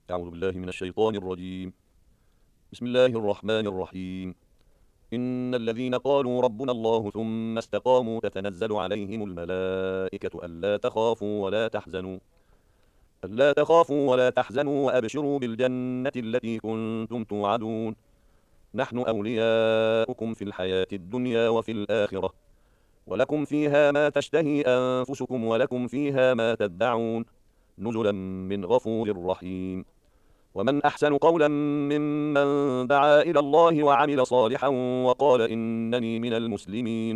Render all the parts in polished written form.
أعوذ بالله من الشيطان الرجيم. بسم الله الرحمن الرحيم. إن الذين قالوا ربنا الله ثم استقاموا تتنزل عليهم الملائكة ألا تخافوا ولا تحزنوا وأبشروا بالجنة التي كنتم توعدون. نحن أولياؤكم في الحياة الدنيا وفي الآخرة، ولكم فيها ما تشتهي أنفسكم ولكم فيها ما تدعون، نزلا من غفور رحيم. ومن أحسن قولا ممن دعا إلى الله وعمل صالحا وقال إنني من المسلمين.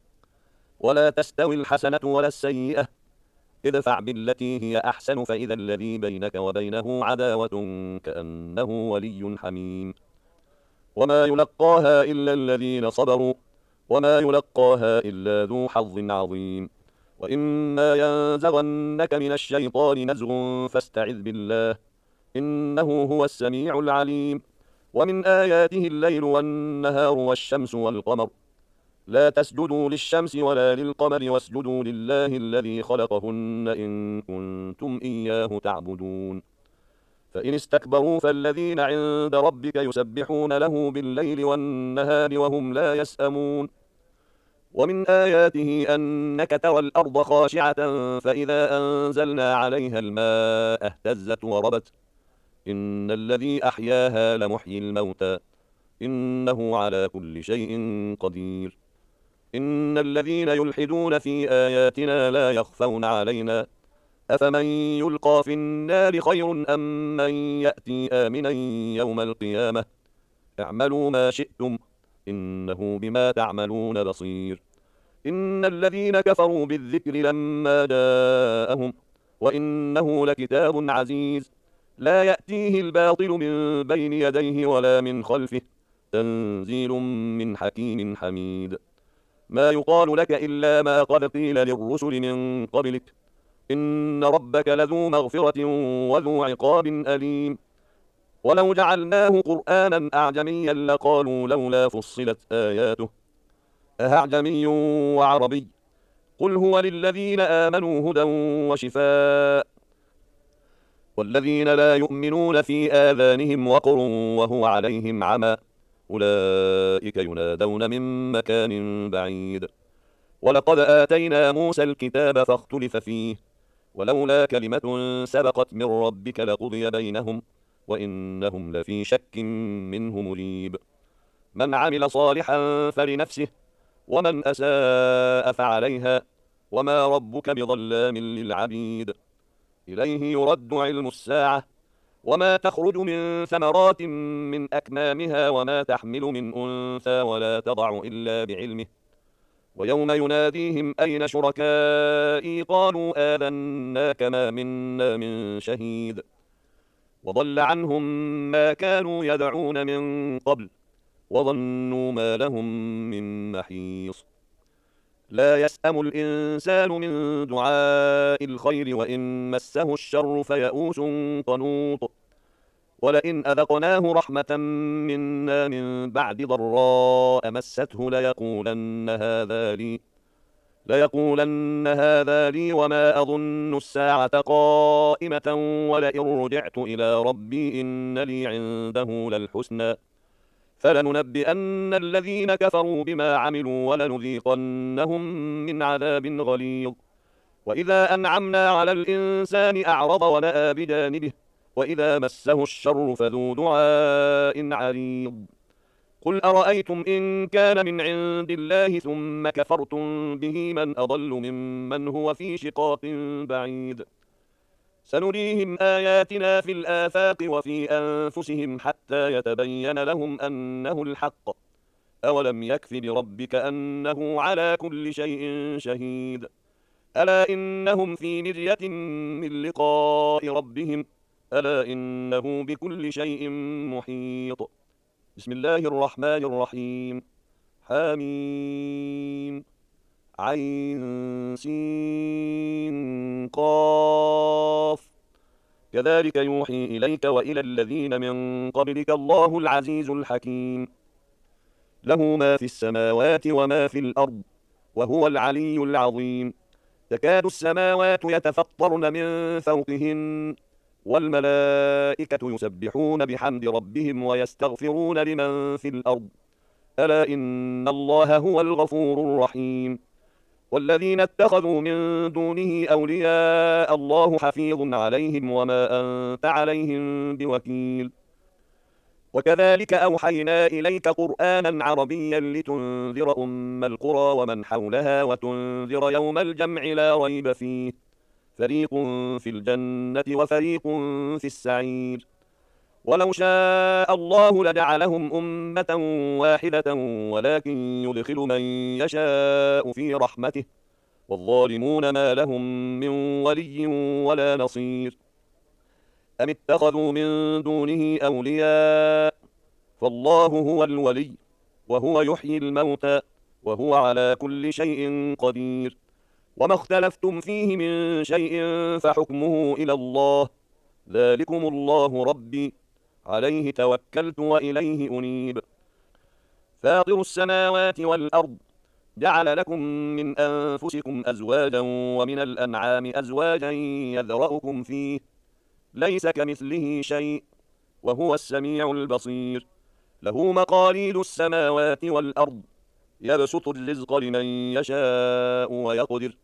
ولا تستوي الحسنة ولا السيئة، ادفع بالتي هي أحسن فإذا الذي بينك وبينه عداوة كأنه ولي حميم. وما يلقاها إلا الذين صبروا، وما يلقاها إلا ذو حظ عظيم. وإما ينزغنك من الشيطان نزغ فاستعذ بالله، إنه هو السميع العليم. ومن آياته الليل والنهار والشمس والقمر، لا تسجدوا للشمس ولا للقمر واسجدوا لله الذي خلقهن إن كنتم إياه تعبدون. فإن استكبروا فالذين عند ربك يسبحون له بالليل والنهار وهم لا يسأمون. ومن آياته أنك ترى الأرض خاشعة فإذا أنزلنا عليها الماء اهتزت وربت، إن الذي أحياها لمحيي الموتى، إنه على كل شيء قدير. إن الذين يلحدون في آياتنا لا يخفون علينا، أفمن يلقى في النار خير أم من يأتي آمنا يوم القيامة. اعملوا ما شئتم، إنه بما تعملون بصير. إن الذين كفروا بالذكر لما جاءهم، وإنه لكتاب عزيز، لا يأتيه الباطل من بين يديه ولا من خلفه، تنزيل من حكيم حميد. ما يقال لك إلا ما قد قيل للرسل من قبلك، إن ربك لذو مغفرة وذو عقاب أليم. ولو جعلناه قرآنا أعجميا لقالوا لولا فصلت آياته، أأعجمي وعربي؟ قل هو للذين آمنوا هدى وشفاء، والذين لا يؤمنون في آذانهم وقر وهو عليهم عمى، أولئك ينادون من مكان بعيد. ولقد آتينا موسى الكتاب فاختلف فيه، ولولا كلمة سبقت من ربك لقضي بينهم، وإنهم لفي شك منه مريب. من عمل صالحا فلنفسه، ومن أساء فعليها، وما ربك بظلام للعبيد. إليه يرد علم الساعة، وما تخرج من ثمرات من أكمامها وما تحمل من أنثى ولا تضع إلا بعلمه. ويوم يناديهم أين شركائي قالوا آذناك ما منا من شهيد، وضل عنهم ما كانوا يدعون من قبل، وظنوا ما لهم من محيص. لا يسأم الإنسان من دعاء الخير وإن مسه الشر فيئوس قنوط. ولئن أذقناه رحمة منا من بعد ضراء مسته ليقولن هذا لي وما أظن الساعة قائمة ولئن رجعت إلى ربي إن لي عنده للحسنى فلننبئن الذين كفروا بما عملوا ولنذيقنهم من عذاب غليظ. وإذا أنعمنا على الإنسان أعرض ونأى بجانبه، وإذا مسه الشر فذو دعاء عريض. قل أرأيتم إن كان من عند الله ثم كفرتم به من أضل ممن هو في شقاق بعيد. سنريهم آياتنا في الآفاق وفي أنفسهم حتى يتبين لهم أنه الحق. أولم يكف بربك أنه على كل شيء شهيد. ألا إنهم في مرية من لقاء ربهم، ألا إنه بكل شيء محيط. بسم الله الرحمن الرحيم. حميم عين سين قاف. كذلك يوحي إليك وإلى الذين من قبلك الله العزيز الحكيم. له ما في السماوات وما في الأرض، وهو العلي العظيم. تكاد السماوات يتفطرن من فوقهن، والملائكة يسبحون بحمد ربهم ويستغفرون لمن في الأرض ألا إن الله هو الغفور الرحيم والذين اتخذوا من دونه أولياء الله حفيظ عليهم وما أنت عليهم بوكيل وكذلك أوحينا إليك قرآنا عربيا لتنذر أم القرى ومن حولها وتنذر يوم الجمع لا ريب فيه فريق في الجنة وفريق في السعير ولو شاء الله لجعلهم أمة واحدة ولكن يدخل من يشاء في رحمته والظالمون ما لهم من ولي ولا نصير أم اتخذوا من دونه أولياء فالله هو الولي وهو يحيي الموتى وهو على كل شيء قدير وما اختلفتم فيه من شيء فحكمه إلى الله ذلكم الله ربي عليه توكلت وإليه أنيب فاطر السماوات والأرض جعل لكم من أنفسكم أزواجا ومن الأنعام أزواجا يذرأكم فيه ليس كمثله شيء وهو السميع البصير له مقاليد السماوات والأرض يبسط الرزق لمن يشاء ويقدر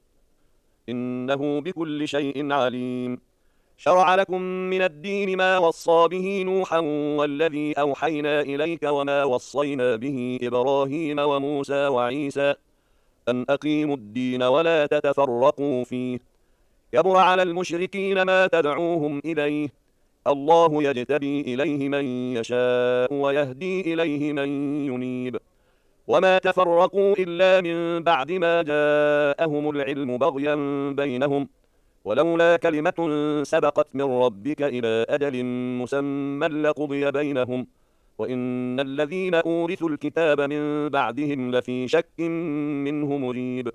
إنه بكل شيء عليم شرع لكم من الدين ما وصى به نوحا والذي أوحينا إليك وما وصينا به إبراهيم وموسى وعيسى أن أقيموا الدين ولا تتفرقوا فيه كبر على المشركين ما تدعوهم إليه الله يجتبي إليه من يشاء ويهدي إليه من ينيب وما تفرقوا إلا من بعد ما جاءهم العلم بغيا بينهم ولولا كلمة سبقت من ربك إلى أجل مسمى لقضي بينهم وإن الذين أورثوا الكتاب من بعدهم لفي شك منه مريب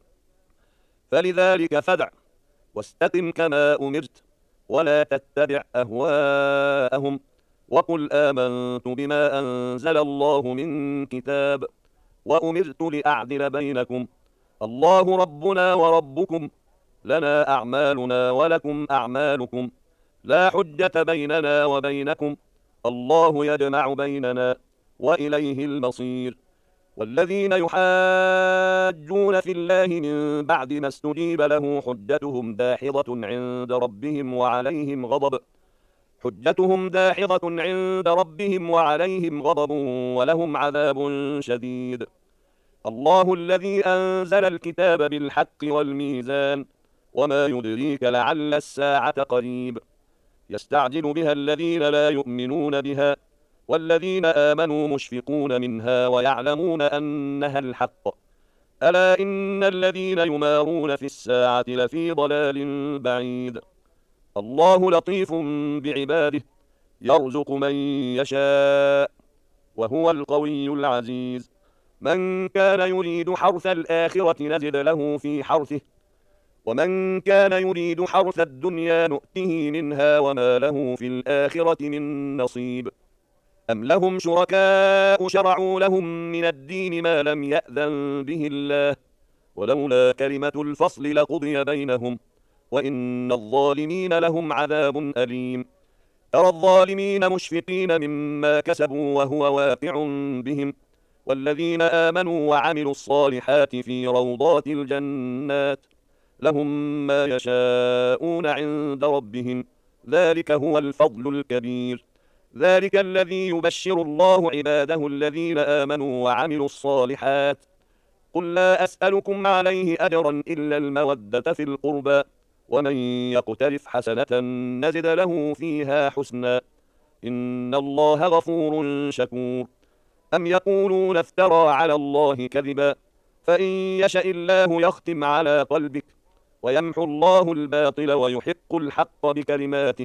فلذلك فادع واستقم كما أمرت ولا تتبع أهواءهم وقل آمنت بما أنزل الله من كتاب وأمرت لأعدل بينكم الله ربنا وربكم لنا أعمالنا ولكم أعمالكم لا حجة بيننا وبينكم الله يجمع بيننا وإليه المصير والذين يحاجون في الله من بعد ما استجيب له حجتهم داحضة عند ربهم وعليهم غضب ولهم عذاب شديد الله الذي أنزل الكتاب بالحق والميزان وما يدريك لعل الساعة قريب يستعجل بها الذين لا يؤمنون بها والذين آمنوا مشفقون منها ويعلمون أنها الحق ألا إن الذين يمارون في الساعة لفي ضلال بعيد الله لطيف بعباده يرزق من يشاء وهو القوي العزيز من كان يريد حرث الآخرة نزد له في حرثه ومن كان يريد حرث الدنيا نؤته منها وما له في الآخرة من نصيب أم لهم شركاء شرعوا لهم من الدين ما لم يأذن به الله ولولا كلمة الفصل لقضي بينهم وإن الظالمين لهم عذاب أليم ترى الظالمين مشفقين مما كسبوا وهو واقع بهم والذين آمنوا وعملوا الصالحات في روضات الجنات لهم ما يشاءون عند ربهم ذلك هو الفضل الكبير ذلك الذي يبشر الله عباده الذين آمنوا وعملوا الصالحات قل لا أسألكم عليه أجرا إلا المودة في القربى ومن يقترف حسنة نزد له فيها حسنا إن الله غفور شكور أم يقولون افترى على الله كذبا فإن يشأ الله يختم على قلبك ويمحو الله الباطل ويحق الحق بكلماته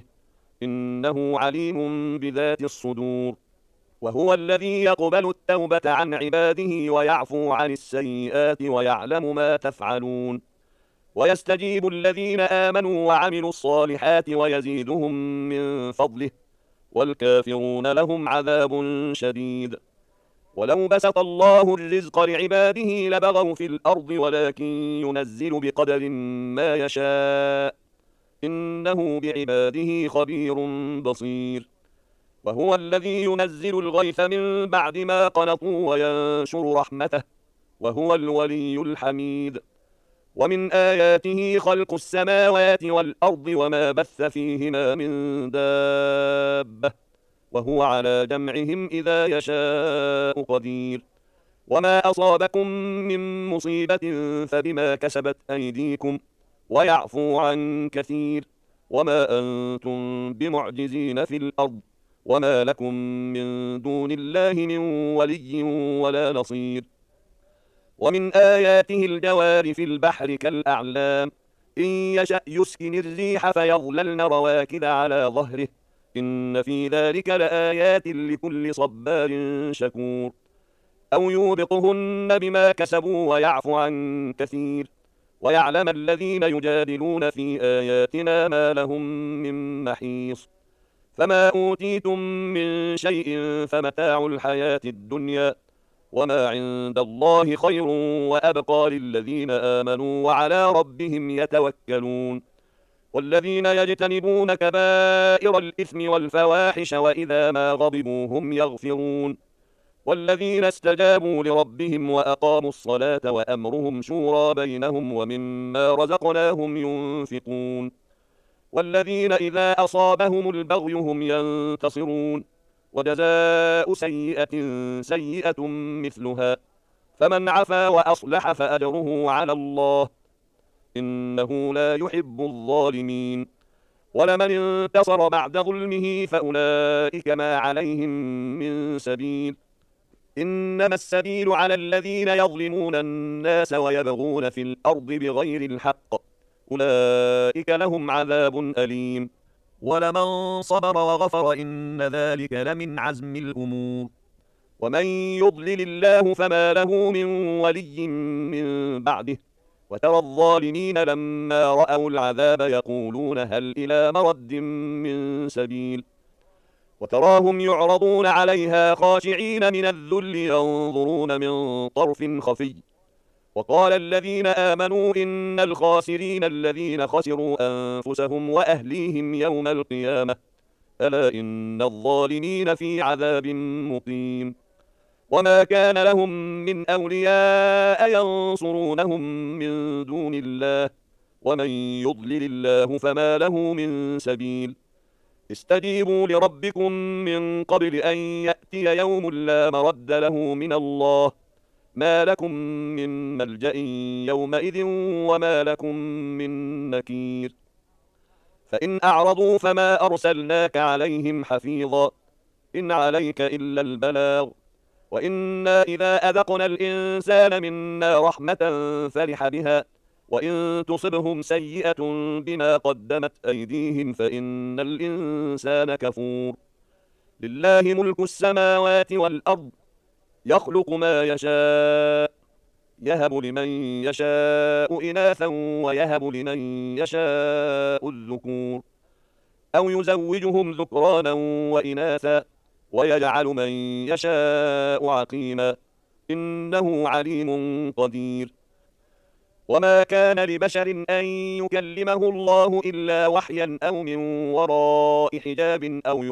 إنه عليم بذات الصدور وهو الذي يقبل التوبة عن عباده ويعفو عن السيئات ويعلم ما تفعلون ويستجيب الذين آمنوا وعملوا الصالحات ويزيدهم من فضله والكافرون لهم عذاب شديد ولو بسط الله الرزق لعباده لبغوا في الأرض ولكن ينزل بقدر ما يشاء إنه بعباده خبير بصير. وهو الذي ينزل الغيث من بعد ما قنطوا وينشر رحمته، وهو الولي الحميد. ومن آياته خلق السماوات والأرض وما بث فيهما من دابة، وهو على جمعهم إذا يشاء قدير. وما أصابكم من مصيبة فبما كسبت أيديكم، ويعفو عن كثير. وما أنتم بمعجزين في الأرض، وما لكم من دون الله من ولي ولا نصير. ومن آياته الجوار في البحر كالأعلام، إن يشأ يسكن الريح فيظللن رواكد على ظهره، إن في ذلك لآيات لكل صبار شكور. أو يوبقهن بما كسبوا ويعفو عن كثير. ويعلم الذين يجادلون في آياتنا ما لهم من محيص. فما أوتيتم من شيء فمتاع الحياة الدنيا، وما عند الله خير وأبقى للذين آمنوا وعلى ربهم يتوكلون. والذين يجتنبون كبائر الإثم والفواحش وإذا ما غضبوا هم يغفرون. والذين استجابوا لربهم وأقاموا الصلاة وأمرهم شورى بينهم ومما رزقناهم ينفقون. والذين إذا أصابهم البغي هم ينتصرون. وجزاء سيئة سيئة مثلها، فمن عفا وأصلح فأجره على الله، إنه لا يحب الظالمين. ولمن انتصر بعد ظلمه فأولئك ما عليهم من سبيل، إنما السبيل على الذين يظلمون الناس ويبغون في الأرض بغير الحق، أولئك لهم عذاب أليم. ولمن صبر وغفر إن ذلك لمن عزم الأمور. ومن يضلل الله فما له من ولي من بعده، وترى الظالمين لما رأوا العذاب يقولون هل إلى مرد من سبيل. وتراهم يعرضون عليها خاشعين من الذل ينظرون من طرف خفي. وقال الذين آمنوا إن الخاسرين الذين خسروا أنفسهم وأهليهم يوم القيامة، ألا إن الظالمين في عذاب مقيم. وما كان لهم من أولياء ينصرونهم من دون الله، ومن يضلل الله فما له من سبيل. استجيبوا لربكم من قبل أن يأتي يوم لا مرد له من الله، ما لكم من ملجأ يومئذ وما لكم من نكير. فإن أعرضوا فما أرسلناك عليهم حفيظا، إن عليك إلا البلاغ. وإنا إذا أذقنا الإنسان منا رحمة فرح بها، وإن تصبهم سيئة بما قدمت أيديهم فإن الإنسان كفور. لله ملك السماوات والأرض، يخلق ما يشاء، يهب لمن يشاء إناثا ويهب لمن يشاء الذكور، أو يزوجهم ذكرانا وإناثا ويجعل من يشاء عقيما، إنه عليم قدير. وما كان لبشر أن يكلمه الله إلا وحيا أو من وراء حجاب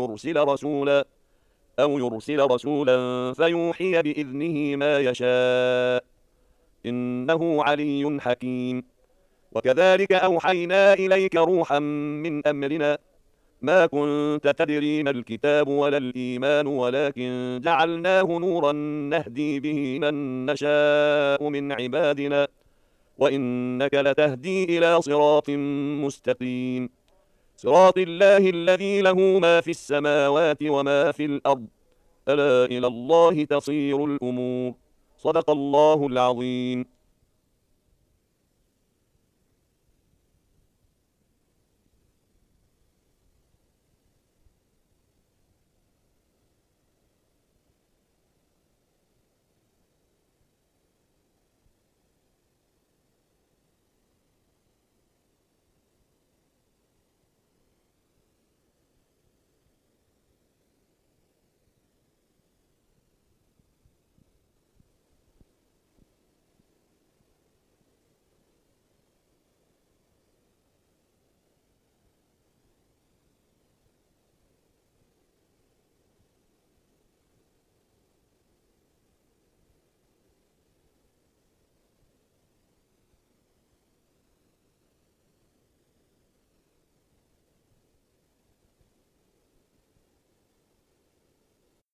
أو يرسل رسولا فيوحي بإذنه ما يشاء، إنه علي حكيم. وكذلك أوحينا إليك روحا من أمرنا، ما كنت تدري ما الكتاب ولا الإيمان ولكن جعلناه نورا نهدي به من نشاء من عبادنا، وإنك لتهدي إلى صراط مستقيم، صراط الله الذي له ما في السماوات وما في الأرض، ألا إلى الله تصير الأمور. صدق الله العظيم.